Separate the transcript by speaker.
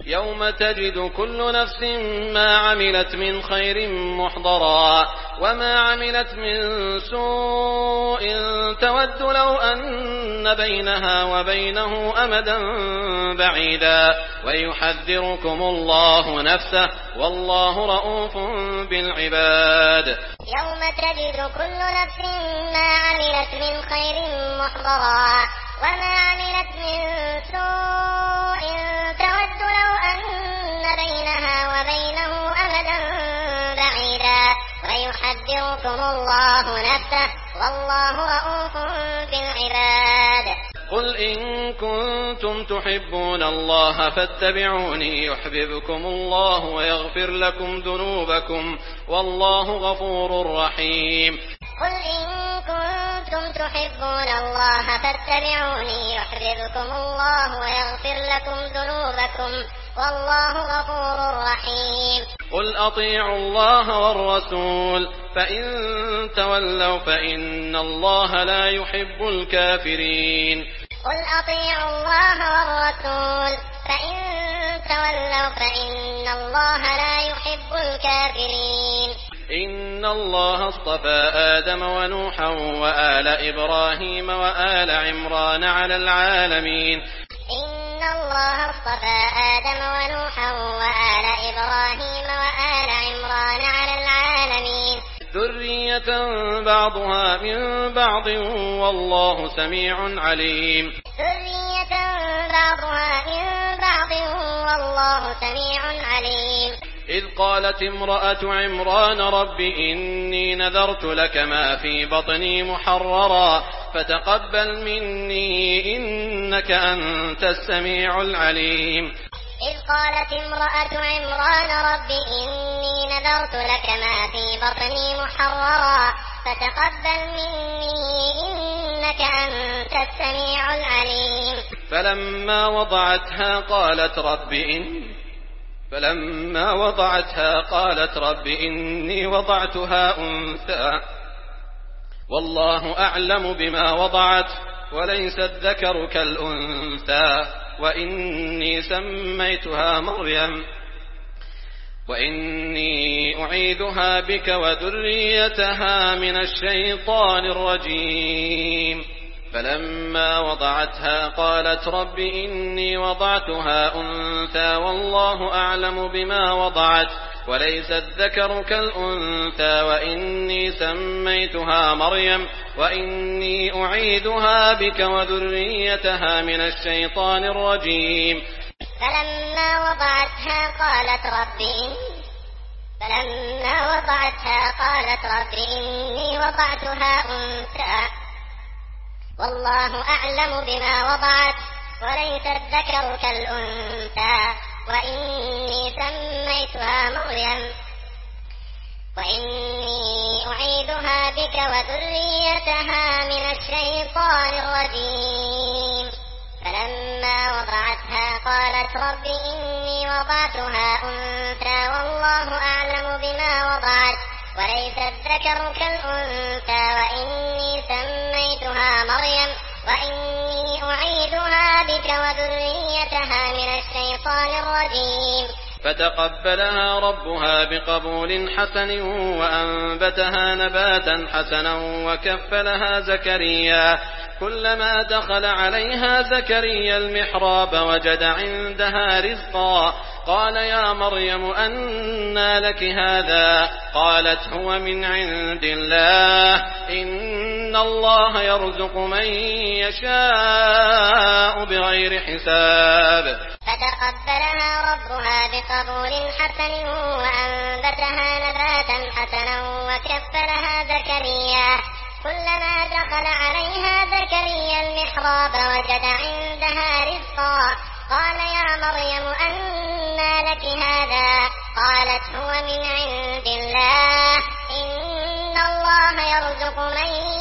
Speaker 1: يوم تجد كل نفس ما عملت من خير محضرا وما عملت من سوء تود لو أن بينها وبينه أمدا بعيدا ويحذركم الله نفسه والله رؤوف بالعباد.
Speaker 2: يوم تجد كل نفس ما عملت من خير محضرا وما عملت من سوء تود لو أن بينها وبينه أمدا بعيدا ويحذركم الله نفسه والله رؤوف بالعباد.
Speaker 1: قل إن كنتم تحبون الله فاتبعوني يحببكم الله ويغفر لكم ذنوبكم والله غفور رحيم.
Speaker 2: قل إن كنتم تحبون الله فاتبعوني يحببكم الله ويغفر لكم ذنوبكم والله غفور رحيم.
Speaker 1: قل أطيعوا الله والرسول فإن تولوا فإن الله لا يحب الكافرين.
Speaker 2: قل أطيعوا الله والرسول فإن تولوا فإن الله لا يحب الكافرين.
Speaker 1: إن الله اصطفى آدم ونوحا وآل إبراهيم وآل عمران على العالمين.
Speaker 2: إن الله اصطفى آدم ونوحا وآل إبراهيم وآل عمران على العالمين
Speaker 1: ذرية بعضها من بعض والله سميع عليم.
Speaker 2: ذرية بعضها من بعض والله سميع عليم.
Speaker 1: إذ قالت امرأة عمران رب إني نذرت لك ما في بطني محررا فتقبل مني إنك أنت السميع العليم.
Speaker 2: إذ قالت امرأة عمران رب إني نذرت لك ما في بطني محررا فتقبل مني إنك أنت السميع العليم.
Speaker 1: فلما وضعتها قالت رب إني وضعتها أنثى والله أعلم بما وضعت وليس الذكر كالأنثى وإني سميتها مريم وإني أعيذها بك وذريتها من الشيطان الرجيم. فلما وضعتها قالت رب إني وضعتها أنثى والله أعلم بما وضعت وليس الذكر كالأنثى وإني سميتها مريم وإني أعيذها بك وذريتها من الشيطان الرجيم.
Speaker 2: فلما وضعتها قالت رب إني وضعتها أنثى والله أعلم بما وضعت وليس الذكر كالأنثى وإني سميتها مريم وإني أعيذها بك وذريتها من الشيطان الرجيم. فلما وضعتها قالت رب إني وضعتها أنثى والله أعلم بما وضعت وليس الذكر كالأنثى وإني سميتها مريم وإني أعيذها بك وذريتها من الشيطان الرجيم.
Speaker 1: فتقبلها ربها بقبول حسن وأنبتها نباتا حسنا وكفلها زكريا. كلما دخل عليها زكريا المحراب وجد عندها رزقا قال يا مريم أنى لك هذا قالت هو من عند الله إن الله يرزق من يشاء بغير حساب.
Speaker 2: فتقبلها ربها بقبول حسن وأنبتها نباتا حسنا وكفلها زكريا. كلما دخل عليها زكريا المحراب وجد عندها رزقا قال يا مريم أنى لك هذا قالت هو من عند الله إن الله يرزق من